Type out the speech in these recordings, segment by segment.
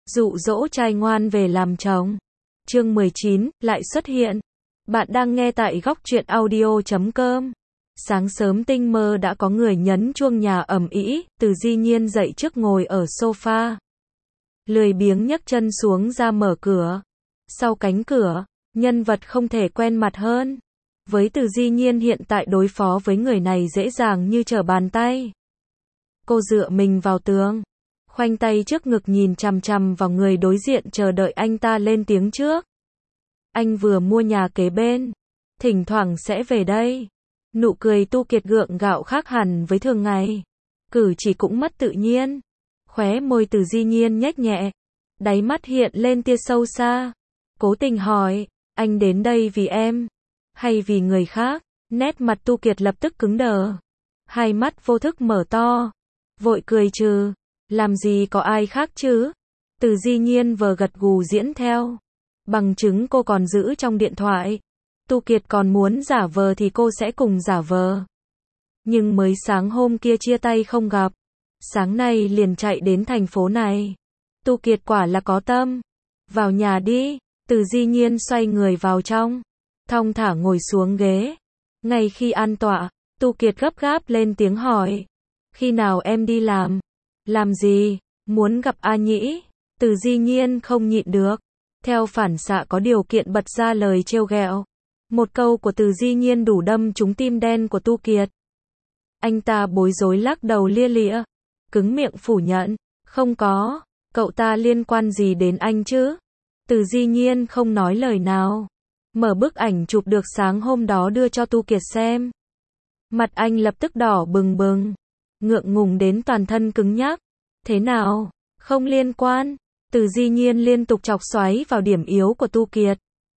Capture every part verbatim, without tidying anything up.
Dụ dỗ trai ngoan về làm chồng. Chương mười chín, lại xuất hiện. Bạn đang nghe tại góc truyện audio chấm com. Sáng sớm tinh mơ đã có người nhấn chuông nhà ầm ĩ, Từ Di Nhiên dậy trước ngồi ở sofa. Lười biếng nhấc chân xuống ra mở cửa. Sau cánh cửa, nhân vật không thể quen mặt hơn. Với Từ Di Nhiên hiện tại đối phó với người này dễ dàng như trở bàn tay. Cô dựa mình vào tường, khoanh tay trước ngực nhìn chằm chằm vào người đối diện chờ đợi anh ta lên tiếng trước. Anh vừa mua nhà kế bên, thỉnh thoảng sẽ về đây. Nụ cười Tu Kiệt gượng gạo khác hẳn với thường ngày. Cử chỉ cũng mất tự nhiên. Khóe môi Từ Di Nhiên nhếch nhẹ, đáy mắt hiện lên tia sâu xa. Cố tình hỏi, anh đến đây vì em, hay vì người khác? Nét mặt Tu Kiệt lập tức cứng đờ. Hai mắt vô thức mở to, vội cười trừ. Làm gì có ai khác chứ? Từ Di Nhiên vờ gật gù diễn theo. Bằng chứng cô còn giữ trong điện thoại. Tu Kiệt còn muốn giả vờ thì cô sẽ cùng giả vờ. Nhưng mới sáng hôm kia chia tay không gặp, sáng nay liền chạy đến thành phố này. Tu Kiệt quả là có tâm. Vào nhà đi. Từ Di Nhiên xoay người vào trong, thong thả ngồi xuống ghế. Ngay khi an tọa, Tu Kiệt gấp gáp lên tiếng hỏi. Khi nào em đi làm? Làm gì? Muốn gặp A Nhĩ? Từ Di Nhiên không nhịn được, theo phản xạ có điều kiện bật ra lời trêu ghẹo. Một câu của Từ Di Nhiên đủ đâm trúng tim đen của Tu Kiệt. Anh ta bối rối lắc đầu lia lịa, cứng miệng phủ nhận. Không có, cậu ta liên quan gì đến anh chứ? Từ Di Nhiên không nói lời nào, mở bức ảnh chụp được sáng hôm đó đưa cho Tu Kiệt xem. Mặt anh lập tức đỏ bừng bừng, ngượng ngùng đến toàn thân cứng nhắc. Thế nào? Không liên quan. Từ Di Nhiên liên tục chọc xoáy vào điểm yếu của Tu Kiệt.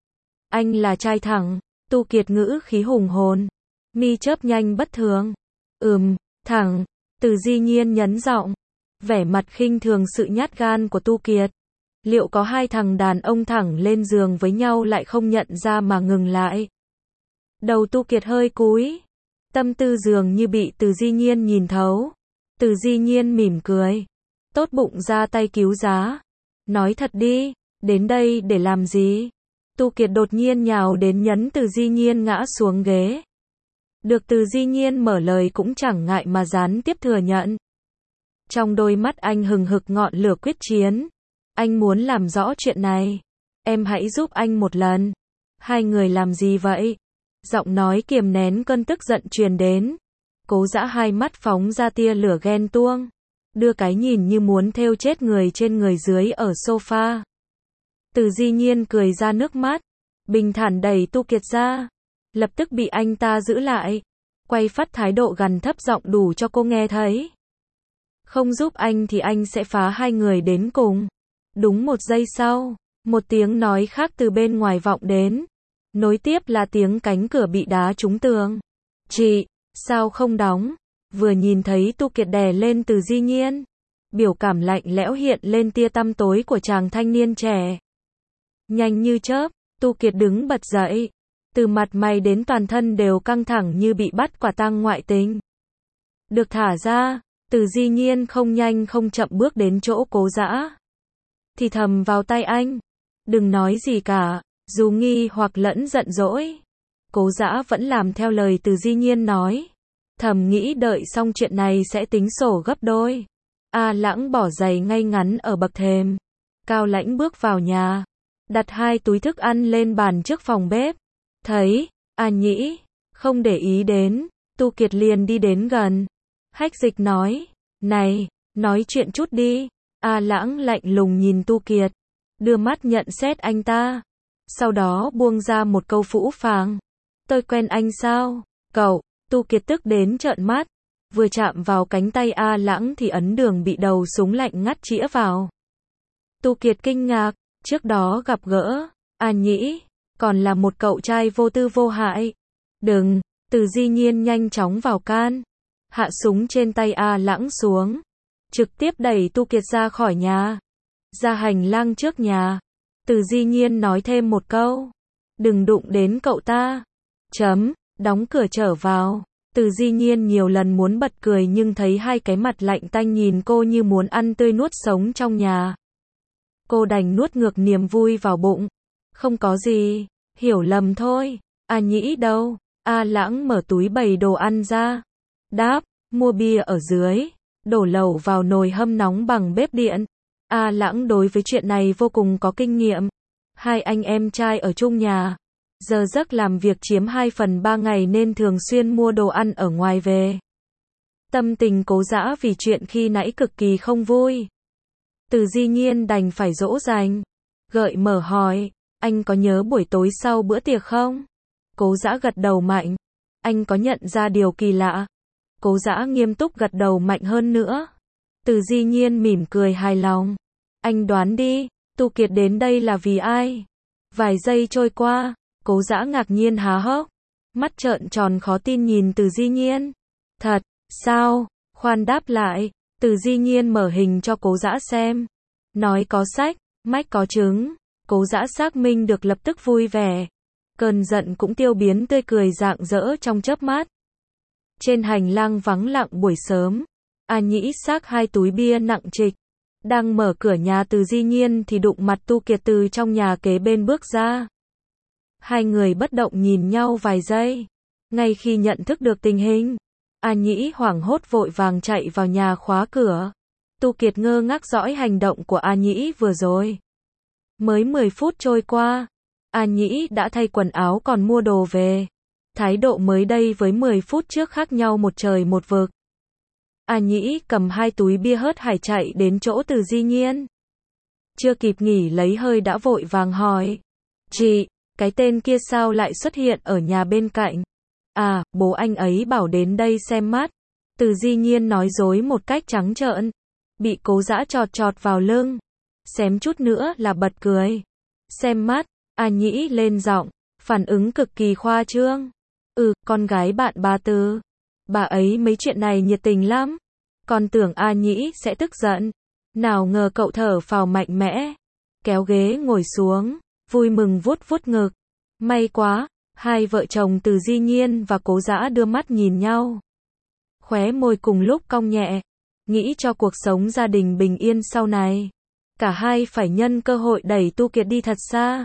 Anh là trai thẳng. Tu Kiệt ngữ khí hùng hồn, mi chớp nhanh bất thường. Ừm, thẳng. Từ Di Nhiên nhấn giọng, vẻ mặt khinh thường sự nhát gan của Tu Kiệt. Liệu có hai thằng đàn ông thẳng lên giường với nhau lại không nhận ra mà ngừng lại? Đầu Tu Kiệt hơi cúi, tâm tư dường như bị Từ Di Nhiên nhìn thấu. Từ Di Nhiên mỉm cười, tốt bụng ra tay cứu giá. Nói thật đi, đến đây để làm gì? Tu Kiệt đột nhiên nhào đến nhấn Từ Di Nhiên ngã xuống ghế. Được Từ Di Nhiên mở lời cũng chẳng ngại mà gián tiếp thừa nhận. Trong đôi mắt anh hừng hực ngọn lửa quyết chiến. Anh muốn làm rõ chuyện này. Em hãy giúp anh một lần. Hai người làm gì vậy? Giọng nói kiềm nén cơn tức giận truyền đến. Cố Dã hai mắt phóng ra tia lửa ghen tuông, đưa cái nhìn như muốn thêu chết người trên người dưới ở sofa. Từ Di Nhiên cười ra nước mắt, bình thản đẩy Tu Kiệt ra, lập tức bị anh ta giữ lại, quay phát thái độ gằn thấp giọng đủ cho cô nghe thấy. Không giúp anh thì anh sẽ phá hai người đến cùng. Đúng một giây sau, một tiếng nói khác từ bên ngoài vọng đến. Nối tiếp là tiếng cánh cửa bị đá trúng tường. Chị, sao không đóng? Vừa nhìn thấy Tu Kiệt đè lên Từ Di Nhiên, biểu cảm lạnh lẽo hiện lên tia tăm tối của chàng thanh niên trẻ. Nhanh như chớp, Tu Kiệt đứng bật dậy, từ mặt mày đến toàn thân đều căng thẳng như bị bắt quả tang ngoại tình. Được thả ra, Từ Di Nhiên không nhanh không chậm bước đến chỗ Cố Dã, thì thầm vào tai anh. Đừng nói gì cả. Dù nghi hoặc lẫn giận dỗi, Cố Dã vẫn làm theo lời Từ Di Nhiên nói. Thầm nghĩ đợi xong chuyện này sẽ tính sổ gấp đôi. A Lãng bỏ giày ngay ngắn ở bậc thềm, cao lãnh bước vào nhà, đặt hai túi thức ăn lên bàn trước phòng bếp. Thấy A Nhĩ không để ý đến, Tu Kiệt liền đi đến gần, hách dịch nói. Này, nói chuyện chút đi. A Lãng lạnh lùng nhìn Tu Kiệt, đưa mắt nhận xét anh ta, sau đó buông ra một câu phũ phàng. Tôi quen anh sao? Cậu. Tu Kiệt tức đến trợn mắt, vừa chạm vào cánh tay A Lãng thì ấn đường bị đầu súng lạnh ngắt chĩa vào. Tu Kiệt kinh ngạc, trước đó gặp gỡ A Nhĩ còn là một cậu trai vô tư vô hại. Đừng. Từ Di Nhiên nhanh chóng vào can, hạ súng trên tay A Lãng xuống, trực tiếp đẩy Tu Kiệt ra khỏi nhà, ra hành lang trước nhà. Từ Di Nhiên nói thêm một câu, đừng đụng đến cậu ta. Chấm. Đóng cửa trở vào. Từ Di Nhiên nhiều lần muốn bật cười nhưng thấy hai cái mặt lạnh tanh nhìn cô như muốn ăn tươi nuốt sống trong nhà. Cô đành nuốt ngược niềm vui vào bụng. Không có gì, hiểu lầm thôi. A Nhĩ đâu? A Lãng mở túi bày đồ ăn ra. Đáp, mua bia ở dưới, đổ lẩu vào nồi hâm nóng bằng bếp điện. A Lãng đối với chuyện này vô cùng có kinh nghiệm. Hai anh em trai ở chung nhà. Giờ giấc làm việc chiếm hai phần ba ngày nên thường xuyên mua đồ ăn ở ngoài về. Tâm tình Cố Dã vì chuyện khi nãy cực kỳ không vui. Từ Di Nhiên đành phải dỗ dành. Gợi mở hỏi, anh có nhớ buổi tối sau bữa tiệc không? Cố Dã gật đầu mạnh. Anh có nhận ra điều kỳ lạ? Cố Dã nghiêm túc gật đầu mạnh hơn nữa. Từ Di Nhiên mỉm cười hài lòng. Anh đoán đi, Tu Kiệt đến đây là vì ai? Vài giây trôi qua, Cố Dã ngạc nhiên há hốc. Mắt trợn tròn khó tin nhìn Từ Di Nhiên. Thật, sao? Khoan đáp lại. Từ Di Nhiên mở hình cho Cố Dã xem. Nói có sách, mách có chứng. Cố Dã xác minh được lập tức vui vẻ. Cơn giận cũng tiêu biến tươi cười rạng rỡ trong chớp mắt. Trên hành lang vắng lặng buổi sớm, A Nhĩ xách hai túi bia nặng trịch. Đang mở cửa nhà Từ Di Nhiên thì đụng mặt Tu Kiệt từ trong nhà kế bên bước ra. Hai người bất động nhìn nhau vài giây. Ngay khi nhận thức được tình hình, A Nhĩ hoảng hốt vội vàng chạy vào nhà khóa cửa. Tu Kiệt ngơ ngác dõi hành động của A Nhĩ vừa rồi. Mới mười phút trôi qua, A Nhĩ đã thay quần áo còn mua đồ về. Thái độ mới đây với mười phút trước khác nhau một trời một vực. A Nhĩ cầm hai túi bia hớt hải chạy đến chỗ Từ Di Nhiên. Chưa kịp nghỉ lấy hơi đã vội vàng hỏi. Chị, cái tên kia sao lại xuất hiện ở nhà bên cạnh? À, bố anh ấy bảo đến đây xem mắt. Từ Di Nhiên nói dối một cách trắng trợn. Bị Cố Dã chọt chọt vào lưng. Xém chút nữa là bật cười. Xem mắt, A Nhĩ lên giọng, phản ứng cực kỳ khoa trương. Ừ, con gái bạn bà Từ. Bà ấy mấy chuyện này nhiệt tình lắm. Con tưởng A Nhĩ sẽ tức giận. Nào ngờ cậu thở phào mạnh mẽ. Kéo ghế ngồi xuống, vui mừng vuốt vuốt ngực. May quá, hai vợ chồng Từ Di Nhiên và Cố Dã đưa mắt nhìn nhau. Khóe môi cùng lúc cong nhẹ. Nghĩ cho cuộc sống gia đình bình yên sau này. Cả hai phải nhân cơ hội đẩy Tu Kiệt đi thật xa.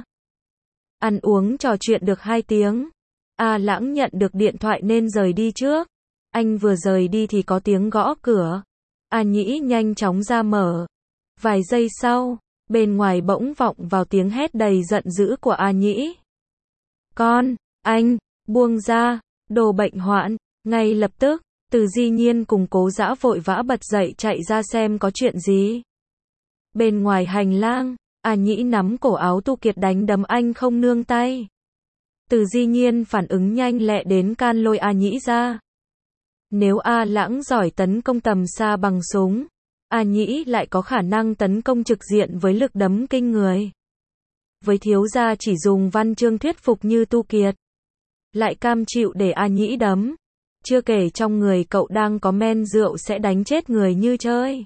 Ăn uống trò chuyện được hai tiếng. A Lãng nhận được điện thoại nên rời đi trước. Anh vừa rời đi thì có tiếng gõ cửa. A Nhĩ nhanh chóng ra mở. Vài giây sau, bên ngoài bỗng vọng vào tiếng hét đầy giận dữ của A Nhĩ. Con, anh, buông ra, đồ bệnh hoạn. Ngay lập tức, Từ Di Nhiên cùng Cố Dã vội vã bật dậy chạy ra xem có chuyện gì. Bên ngoài hành lang, A Nhĩ nắm cổ áo Tu Kiệt đánh đấm anh không nương tay. Từ Di Nhiên phản ứng nhanh lẹ đến can lôi A Nhĩ ra. Nếu A Lãng giỏi tấn công tầm xa bằng súng, A Nhĩ lại có khả năng tấn công trực diện với lực đấm kinh người. Với thiếu gia chỉ dùng văn chương thuyết phục như Tu Kiệt, lại cam chịu để A Nhĩ đấm. Chưa kể trong người cậu đang có men rượu sẽ đánh chết người như chơi.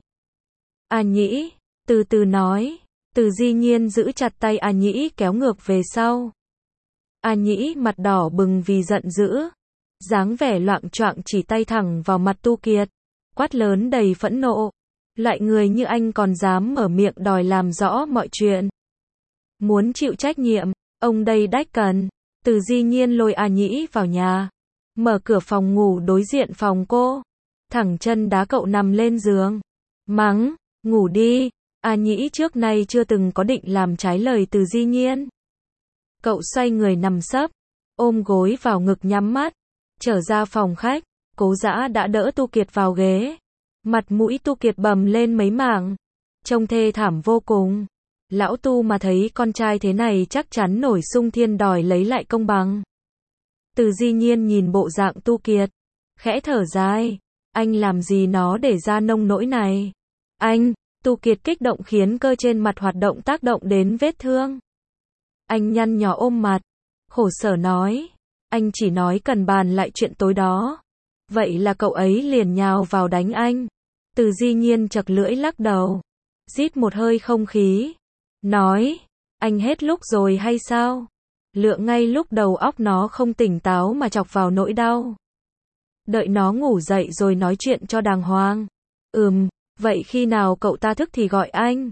A Nhĩ, từ từ nói. Từ Di Nhiên giữ chặt tay A Nhĩ kéo ngược về sau. A Nhĩ mặt đỏ bừng vì giận dữ. Dáng vẻ loạng choạng chỉ tay thẳng vào mặt Tu Kiệt. Quát lớn đầy phẫn nộ. Loại người như anh còn dám mở miệng đòi làm rõ mọi chuyện. Muốn chịu trách nhiệm, ông đây đách cần. Từ Di Nhiên lôi A Nhĩ vào nhà. Mở cửa phòng ngủ đối diện phòng cô. Thẳng chân đá cậu nằm lên giường. Mắng, ngủ đi. A Nhĩ trước nay chưa từng có định làm trái lời Từ Di Nhiên. Cậu xoay người nằm sấp, ôm gối vào ngực nhắm mắt. Trở ra phòng khách, Cố Dã đã đỡ Tu Kiệt vào ghế. Mặt mũi Tu Kiệt bầm lên mấy mảng. Trông thê thảm vô cùng. Lão Tu mà thấy con trai thế này chắc chắn nổi xung thiên đòi lấy lại công bằng. Từ Di Nhiên nhìn bộ dạng Tu Kiệt, khẽ thở dài. Anh làm gì nó để ra nông nỗi này? Anh, Tu Kiệt kích động khiến cơ trên mặt hoạt động tác động đến vết thương. Anh nhăn nhó ôm mặt, khổ sở nói. Anh chỉ nói cần bàn lại chuyện tối đó. Vậy là cậu ấy liền nhào vào đánh anh. Từ Di Nhiên chật lưỡi lắc đầu. Rít một hơi không khí. Nói, anh hết lúc rồi hay sao? Lượng ngay lúc đầu óc nó không tỉnh táo mà chọc vào nỗi đau. Đợi nó ngủ dậy rồi nói chuyện cho đàng hoàng. Ừm, vậy khi nào cậu ta thức thì gọi anh.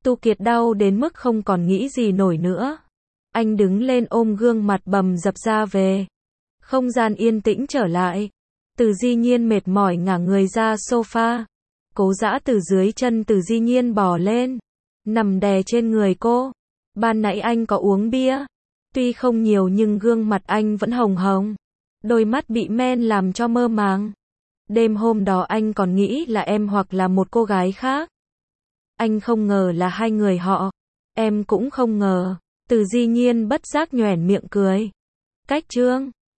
Tu Kiệt đau đến mức không còn nghĩ gì nổi nữa. Anh đứng lên ôm gương mặt bầm dập ra về. Không gian yên tĩnh trở lại. Từ Di Nhiên mệt mỏi ngả người ra sofa. Cố Dã từ dưới chân Từ Di Nhiên bò lên, nằm đè trên người cô. Ban nãy anh có uống bia, tuy không nhiều nhưng gương mặt anh vẫn hồng hồng. Đôi mắt bị men làm cho mơ màng. Đêm hôm đó anh còn nghĩ là em hoặc là một cô gái khác. Anh không ngờ là hai người họ. Em cũng không ngờ. Từ Di Nhiên bất giác nhoẻn miệng cười. Cách Trương